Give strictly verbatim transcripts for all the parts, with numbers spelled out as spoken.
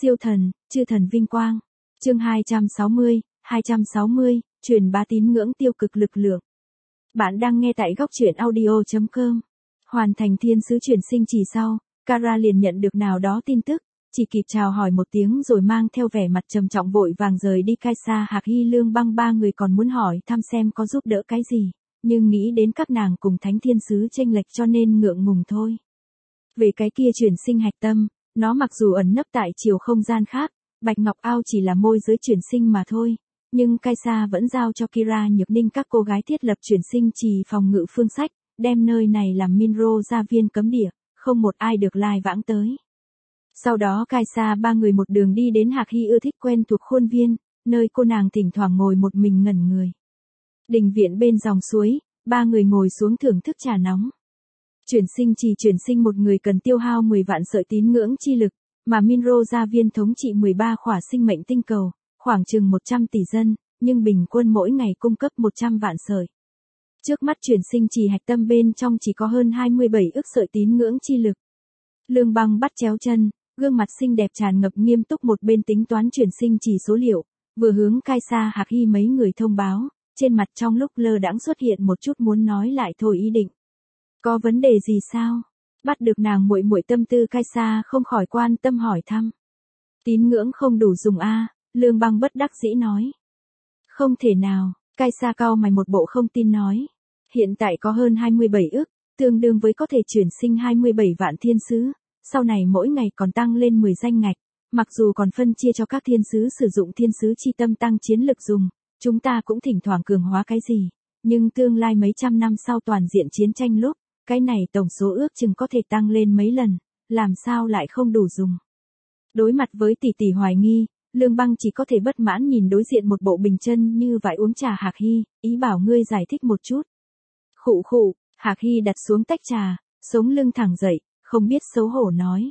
Siêu thần, chư thần vinh quang. Chương hai trăm sáu mươi, hai trăm sáu mươi, truyền bá tín ngưỡng tiêu cực lực lượng. Bạn đang nghe tại góc truyện audio chấm com. Hoàn thành thiên sứ chuyển sinh chỉ sau, Kara liền nhận được nào đó tin tức, chỉ kịp chào hỏi một tiếng rồi mang theo vẻ mặt trầm trọng vội vàng rời đi. Kaisa, Hạc Hy, Lương Băng ba người còn muốn hỏi thăm xem có giúp đỡ cái gì, nhưng nghĩ đến các nàng cùng thánh thiên sứ chênh lệch cho nên ngượng ngùng thôi. Về cái kia chuyển sinh hạch tâm, nó mặc dù ẩn nấp tại chiều không gian khác, Bạch Ngọc Ao chỉ là môi giới chuyển sinh mà thôi, nhưng Kaisa vẫn giao cho Kira Nhược Ninh các cô gái thiết lập chuyển sinh trì phòng ngự phương sách, đem nơi này làm Minro gia viên cấm địa, không một ai được lai vãng tới. Sau đó Kaisa ba người một đường đi đến Hạc Hy ưa thích quen thuộc khuôn viên, nơi cô nàng thỉnh thoảng ngồi một mình ngẩn người. Đình viện bên dòng suối, ba người ngồi xuống thưởng thức trà nóng. Chuyển sinh trì chuyển sinh một người cần tiêu hao mười vạn sợi tín ngưỡng chi lực, mà Minro gia viên thống trị mười ba khỏa sinh mệnh tinh cầu, khoảng chừng một trăm tỷ dân, nhưng bình quân mỗi ngày cung cấp một trăm vạn sợi. Trước mắt chuyển sinh trì hạch tâm bên trong chỉ có hơn hai mươi bảy ức sợi tín ngưỡng chi lực. Lương Băng bắt chéo chân, gương mặt xinh đẹp tràn ngập nghiêm túc một bên tính toán chuyển sinh trì số liệu, vừa hướng Kaisa, Hạc Hy mấy người thông báo, trên mặt trong lúc lơ đãng xuất hiện một chút muốn nói lại thôi ý định. Có vấn đề gì sao? Bắt được nàng muội muội tâm tư, Kaisa không khỏi quan tâm hỏi thăm. Tín ngưỡng không đủ dùng a, à, Lương Băng bất đắc dĩ nói. Không thể nào, Kaisa cau mày một bộ không tin nói. Hiện tại có hơn hai mươi bảy ức, tương đương với có thể chuyển sinh hai mươi bảy vạn thiên sứ, sau này mỗi ngày còn tăng lên mười danh ngạch, mặc dù còn phân chia cho các thiên sứ sử dụng thiên sứ chi tâm tăng chiến lực dùng, chúng ta cũng thỉnh thoảng cường hóa cái gì, nhưng tương lai mấy trăm năm sau toàn diện chiến tranh lúc, cái này tổng số ước chừng có thể tăng lên mấy lần, làm sao lại không đủ dùng. Đối mặt với tỷ tỷ hoài nghi, Lương Băng chỉ có thể bất mãn nhìn đối diện một bộ bình chân như vải uống trà Hạc Hy, ý bảo ngươi giải thích một chút. Khụ khụ, Hạc Hy đặt xuống tách trà, sống lưng thẳng dậy, không biết xấu hổ nói.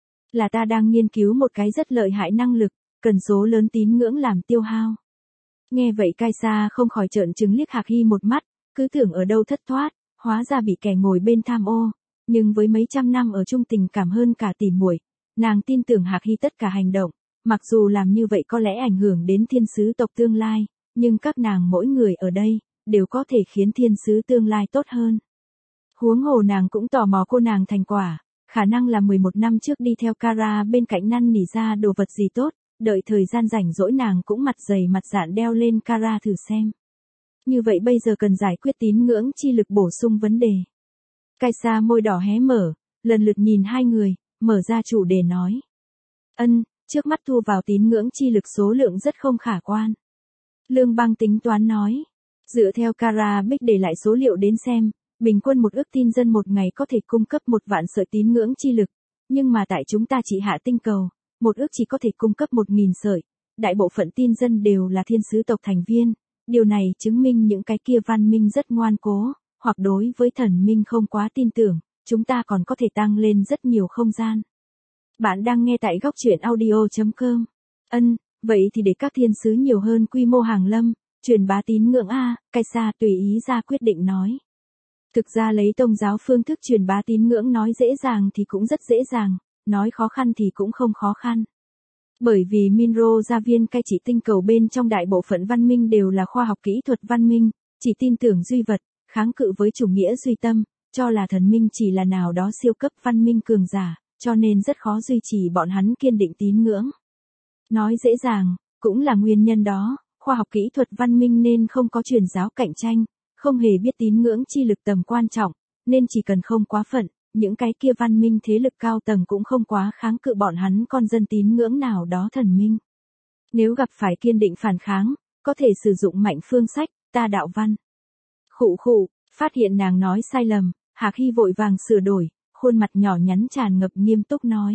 Là ta đang nghiên cứu một cái rất lợi hại năng lực, cần số lớn tín ngưỡng làm tiêu hao. Nghe vậy Kaisa không khỏi trợn trừng liếc Hạc Hy một mắt, cứ tưởng ở đâu thất thoát, hóa ra bị kẻ ngồi bên tham ô, nhưng với mấy trăm năm ở chung tình cảm hơn cả tỉ muội, nàng tin tưởng Hạc Hy tất cả hành động, mặc dù làm như vậy có lẽ ảnh hưởng đến thiên sứ tộc tương lai, nhưng các nàng mỗi người ở đây, đều có thể khiến thiên sứ tương lai tốt hơn. Huống hồ nàng cũng tò mò cô nàng thành quả, khả năng là mười một năm trước đi theo Kara bên cạnh năn nỉ ra đồ vật gì tốt, đợi thời gian rảnh rỗi nàng cũng mặt dày mặt dạn đeo lên Kara thử xem. Như vậy bây giờ cần giải quyết tín ngưỡng chi lực bổ sung vấn đề. Kaisa môi đỏ hé mở, lần lượt nhìn hai người, mở ra chủ đề nói. Ân, trước mắt thu vào tín ngưỡng chi lực số lượng rất không khả quan. Lương Băng tính toán nói. Dựa theo Kara Bích để lại số liệu đến xem, bình quân một ước tin dân một ngày có thể cung cấp một vạn sợi tín ngưỡng chi lực, nhưng mà tại chúng ta chỉ hạ tinh cầu, một ước chỉ có thể cung cấp một nghìn sợi, đại bộ phận tin dân đều là thiên sứ tộc thành viên, điều này chứng minh những cái kia văn minh rất ngoan cố, hoặc đối với thần minh không quá tin tưởng, chúng ta còn có thể tăng lên rất nhiều không gian. Bạn đang nghe tại góc truyện audio chấm com. Ân, vậy thì để các thiên sứ nhiều hơn quy mô hàng lâm, truyền bá tín ngưỡng a, Kaisa tùy ý ra quyết định nói. Thực ra lấy tôn giáo phương thức truyền bá tín ngưỡng nói dễ dàng thì cũng rất dễ dàng, nói khó khăn thì cũng không khó khăn. Bởi vì Minro gia viên cai trị tinh cầu bên trong đại bộ phận văn minh đều là khoa học kỹ thuật văn minh, chỉ tin tưởng duy vật, kháng cự với chủ nghĩa duy tâm, cho là thần minh chỉ là nào đó siêu cấp văn minh cường giả, cho nên rất khó duy trì bọn hắn kiên định tín ngưỡng. Nói dễ dàng, cũng là nguyên nhân đó, khoa học kỹ thuật văn minh nên không có truyền giáo cạnh tranh, không hề biết tín ngưỡng chi lực tầm quan trọng, nên chỉ cần không quá phận, những cái kia văn minh thế lực cao tầng cũng không quá kháng cự bọn hắn con dân tín ngưỡng nào đó thần minh. Nếu gặp phải kiên định phản kháng, có thể sử dụng mạnh phương sách, ta đạo văn. Khụ khụ, phát hiện nàng nói sai lầm, Hạc Hy vội vàng sửa đổi, khuôn mặt nhỏ nhắn tràn ngập nghiêm túc nói.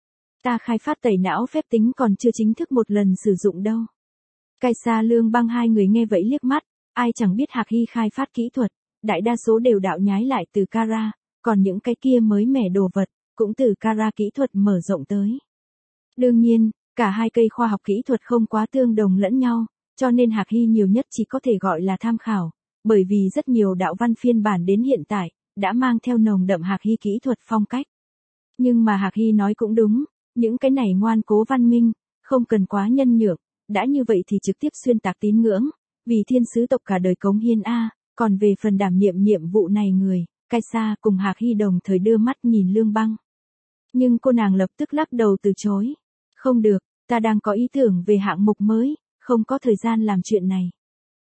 Ta khai phát tẩy não phép tính còn chưa chính thức một lần sử dụng đâu. Kaisa, Lương Băng hai người nghe vậy liếc mắt, ai chẳng biết Hạc Hy khai phát kỹ thuật, đại đa số đều đạo nhái lại từ Kara, còn những cái kia mới mẻ đồ vật, cũng từ Kara kỹ thuật mở rộng tới. Đương nhiên, cả hai cây khoa học kỹ thuật không quá tương đồng lẫn nhau, cho nên Hạc Hy nhiều nhất chỉ có thể gọi là tham khảo, bởi vì rất nhiều đạo văn phiên bản đến hiện tại, đã mang theo nồng đậm Hạc Hy kỹ thuật phong cách. Nhưng mà Hạc Hy nói cũng đúng, Những cái này ngoan cố văn minh, không cần quá nhân nhượng, đã như vậy thì trực tiếp xuyên tạc tín ngưỡng, vì thiên sứ tộc cả đời cống hiến a, còn về phần đảm nhiệm nhiệm vụ này người, Kaisa cùng Hạc Hy đồng thời đưa mắt nhìn Lương Băng. Nhưng cô nàng lập tức lắc đầu từ chối. Không được, ta đang có ý tưởng về hạng mục mới, không có thời gian làm chuyện này.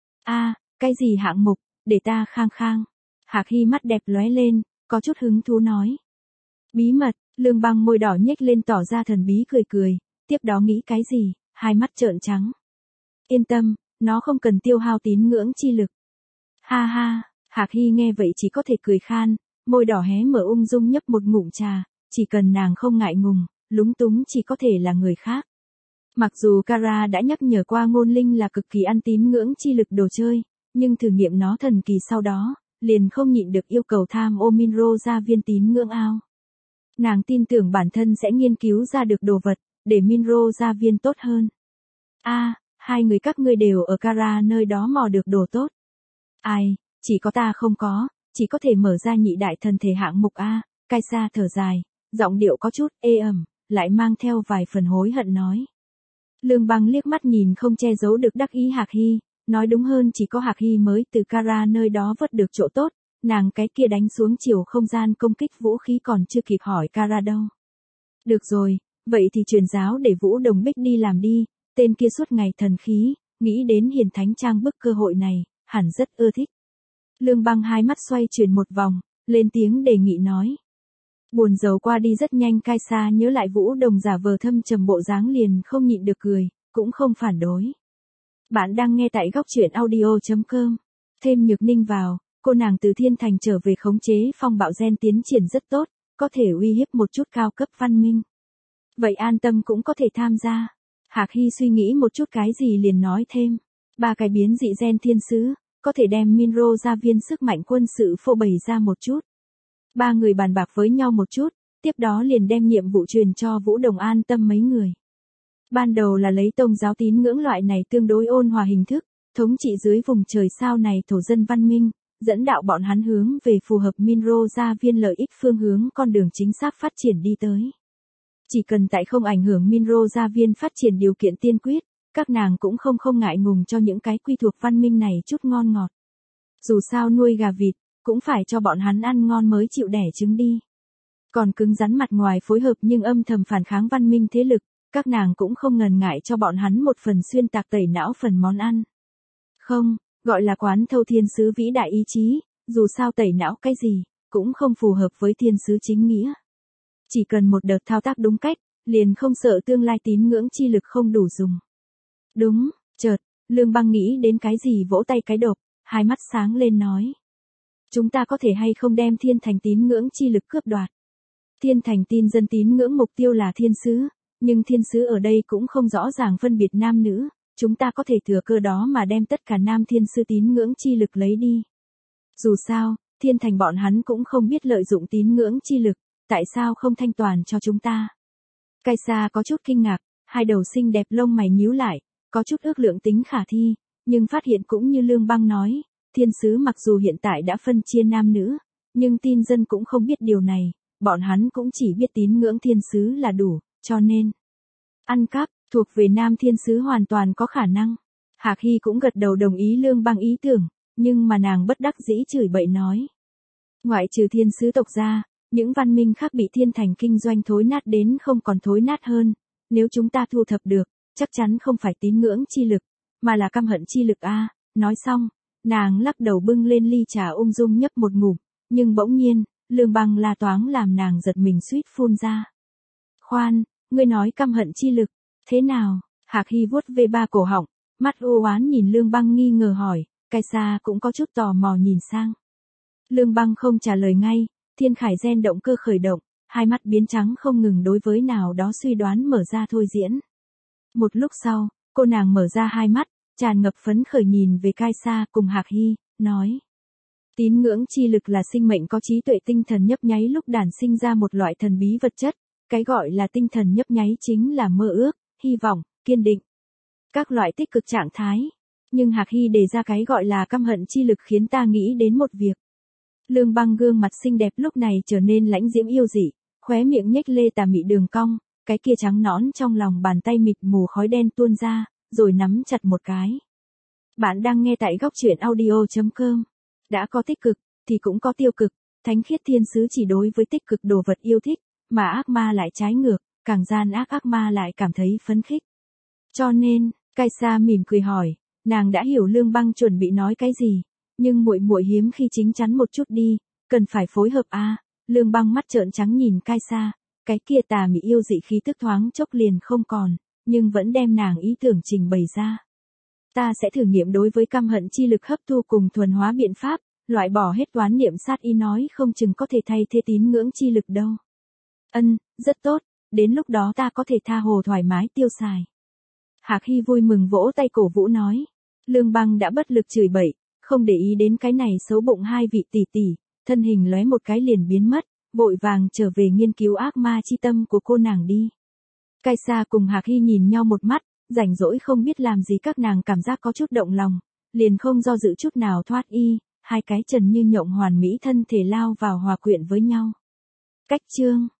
A, cái gì hạng mục, để ta khang khang. Hạc Hy mắt đẹp lóe lên, có chút hứng thú nói. Bí mật, Lương Băng môi đỏ nhếch lên tỏ ra thần bí cười cười, tiếp đó nghĩ cái gì, hai mắt trợn trắng. Yên tâm, nó không cần tiêu hao tín ngưỡng chi lực. Ha ha, Hạc Hy nghe vậy chỉ có thể cười khan, môi đỏ hé mở ung dung nhấp một ngụm trà, chỉ cần nàng không ngại ngùng, lúng túng chỉ có thể là người khác. Mặc dù Kara đã nhắc nhở qua ngôn linh là cực kỳ ăn tín ngưỡng chi lực đồ chơi, nhưng thử nghiệm nó thần kỳ sau đó, liền không nhịn được yêu cầu tham ô Minro ra viên tín ngưỡng ao. Nàng tin tưởng bản thân sẽ nghiên cứu ra được đồ vật, để Minro ra viên tốt hơn. A, hai người các ngươi đều ở Kara nơi đó mò được đồ tốt. Ai, chỉ có ta không có, chỉ có thể mở ra nhị đại thần thể hạng mục A, Kaisa thở dài, giọng điệu có chút ê ẩm, lại mang theo vài phần hối hận nói. Lương Băng liếc mắt nhìn không che giấu được đắc ý Hạc Hy, nói đúng hơn chỉ có Hạc Hy mới từ Kara nơi đó vớt được chỗ tốt, nàng cái kia đánh xuống chiều không gian công kích vũ khí còn chưa kịp hỏi Kara đâu. Được rồi, vậy thì truyền giáo để Vũ Đồng Bích đi làm đi, tên kia suốt ngày thần khí, nghĩ đến Hiền Thánh Trang bức cơ hội này, hẳn rất ưa thích. Lương Băng hai mắt xoay chuyển một vòng, lên tiếng đề nghị nói. Buồn rầu qua đi rất nhanh, Kaisa nhớ lại Vũ Đồng giả vờ thâm trầm bộ dáng liền không nhịn được cười, cũng không phản đối. Bạn đang nghe tại góc truyện audio chấm com. Thêm Nhược Ninh vào, cô nàng từ Thiên Thành trở về khống chế phong bạo gen tiến triển rất tốt, có thể uy hiếp một chút cao cấp văn minh. Vậy an tâm cũng có thể tham gia. Hạc Hy suy nghĩ một chút cái gì liền nói thêm. Ba cái biến dị gen thiên sứ, có thể đem Minro ra viên sức mạnh quân sự phô bày ra một chút. Ba người bàn bạc với nhau một chút, tiếp đó liền đem nhiệm vụ truyền cho Vũ Đồng an tâm mấy người. Ban đầu là lấy tôn giáo tín ngưỡng loại này tương đối ôn hòa hình thức, thống trị dưới vùng trời sao này thổ dân văn minh, dẫn đạo bọn hắn hướng về phù hợp Minro ra viên lợi ích phương hướng con đường chính xác phát triển đi tới. Chỉ cần tại không ảnh hưởng Minro ra viên phát triển điều kiện tiên quyết, các nàng cũng không không ngại ngùng cho những cái quy thuộc văn minh này chút ngon ngọt. Dù sao nuôi gà vịt, cũng phải cho bọn hắn ăn ngon mới chịu đẻ trứng đi. Còn cứng rắn mặt ngoài phối hợp nhưng âm thầm phản kháng văn minh thế lực, các nàng cũng không ngần ngại cho bọn hắn một phần xuyên tạc tẩy não phần món ăn. Không, gọi là quán thâu thiên sứ vĩ đại ý chí, dù sao tẩy não cái gì, cũng không phù hợp với thiên sứ chính nghĩa. Chỉ cần một đợt thao tác đúng cách, liền không sợ tương lai tín ngưỡng chi lực không đủ dùng. Đúng, chợt, Lương Băng nghĩ đến cái gì vỗ tay cái đột, hai mắt sáng lên nói. Chúng ta có thể hay không đem Thiên Thành tín ngưỡng chi lực cướp đoạt. Thiên Thành tin dân tín ngưỡng mục tiêu là thiên sứ, nhưng thiên sứ ở đây cũng không rõ ràng phân biệt nam nữ, chúng ta có thể thừa cơ đó mà đem tất cả nam thiên sứ tín ngưỡng chi lực lấy đi. Dù sao, Thiên Thành bọn hắn cũng không biết lợi dụng tín ngưỡng chi lực, tại sao không thanh toàn cho chúng ta. Kaisa có chút kinh ngạc, hai đầu xinh đẹp lông mày nhíu lại, có chút ước lượng tính khả thi, nhưng phát hiện cũng như Lương Băng nói, thiên sứ mặc dù hiện tại đã phân chia nam nữ, nhưng tin dân cũng không biết điều này, bọn hắn cũng chỉ biết tín ngưỡng thiên sứ là đủ, cho nên ăn cắp thuộc về nam thiên sứ hoàn toàn có khả năng. Hạc Hy cũng gật đầu đồng ý Lương Băng ý tưởng, nhưng mà nàng bất đắc dĩ chửi bậy nói. Ngoại trừ thiên sứ tộc ra, những văn minh khác bị Thiên Thành kinh doanh thối nát đến không còn thối nát hơn, nếu chúng ta thu thập được, chắc chắn không phải tín ngưỡng chi lực, mà là căm hận chi lực a. Nói xong, nàng lắc đầu bưng lên ly trà ung dung nhấp một ngụm, nhưng bỗng nhiên, Lương Băng la toáng làm nàng giật mình suýt phun ra. Khoan, ngươi nói căm hận chi lực, thế nào? Hạc Hy vuốt về ba cổ họng, mắt u oán nhìn Lương Băng nghi ngờ hỏi, Kaisa cũng có chút tò mò nhìn sang. Lương Băng không trả lời ngay, thiên khải gen động cơ khởi động, hai mắt biến trắng không ngừng đối với nào đó suy đoán mở ra thôi diễn. Một lúc sau, cô nàng mở ra hai mắt, tràn ngập phấn khởi nhìn về Kaisa cùng Hạc Hy, nói. Tín ngưỡng chi lực là sinh mệnh có trí tuệ tinh thần nhấp nháy lúc đản sinh ra một loại thần bí vật chất, cái gọi là tinh thần nhấp nháy chính là mơ ước, hy vọng, kiên định. Các loại tích cực trạng thái. Nhưng Hạc Hy đề ra cái gọi là căm hận chi lực khiến ta nghĩ đến một việc. Lương Băng gương mặt xinh đẹp lúc này trở nên lãnh diễm yêu dị, khóe miệng nhếch lê tà mị đường cong, cái kia trắng nõn trong lòng bàn tay mịt mù khói đen tuôn ra, rồi nắm chặt một cái. Bạn đang nghe tại góc truyện audio chấm com. Đã có tích cực, thì cũng có tiêu cực, thánh khiết thiên sứ chỉ đối với tích cực đồ vật yêu thích, mà ác ma lại trái ngược, càng gian ác ác ma lại cảm thấy phấn khích. Cho nên, Kaisa mỉm cười hỏi, nàng đã hiểu Lương Băng chuẩn bị nói cái gì, nhưng muội muội hiếm khi chính chắn một chút đi, cần phải phối hợp a. À. Lương Băng mắt trợn trắng nhìn Kaisa, cái kia tà mị yêu dị khí tức thoáng chốc liền không còn, nhưng vẫn đem nàng ý tưởng trình bày ra. Ta sẽ thử nghiệm đối với căm hận chi lực hấp thu cùng thuần hóa biện pháp, loại bỏ hết toán niệm sát ý nói không chừng có thể thay thế tín ngưỡng chi lực đâu. Ân, rất tốt, đến lúc đó ta có thể tha hồ thoải mái tiêu xài. Hạc Hy vui mừng vỗ tay cổ vũ nói. Lương Băng đã bất lực chửi bậy, không để ý đến cái này xấu bụng hai vị tỷ tỷ, thân hình lóe một cái liền biến mất, vội vàng trở về nghiên cứu ác ma chi tâm của cô nàng đi. Kaisa cùng Hạc Hy nhìn nhau một mắt, rảnh rỗi không biết làm gì các nàng cảm giác có chút động lòng, liền không do dự chút nào thoát y, hai cái trần như nhộng hoàn mỹ thân thể lao vào hòa quyện với nhau. Cách chương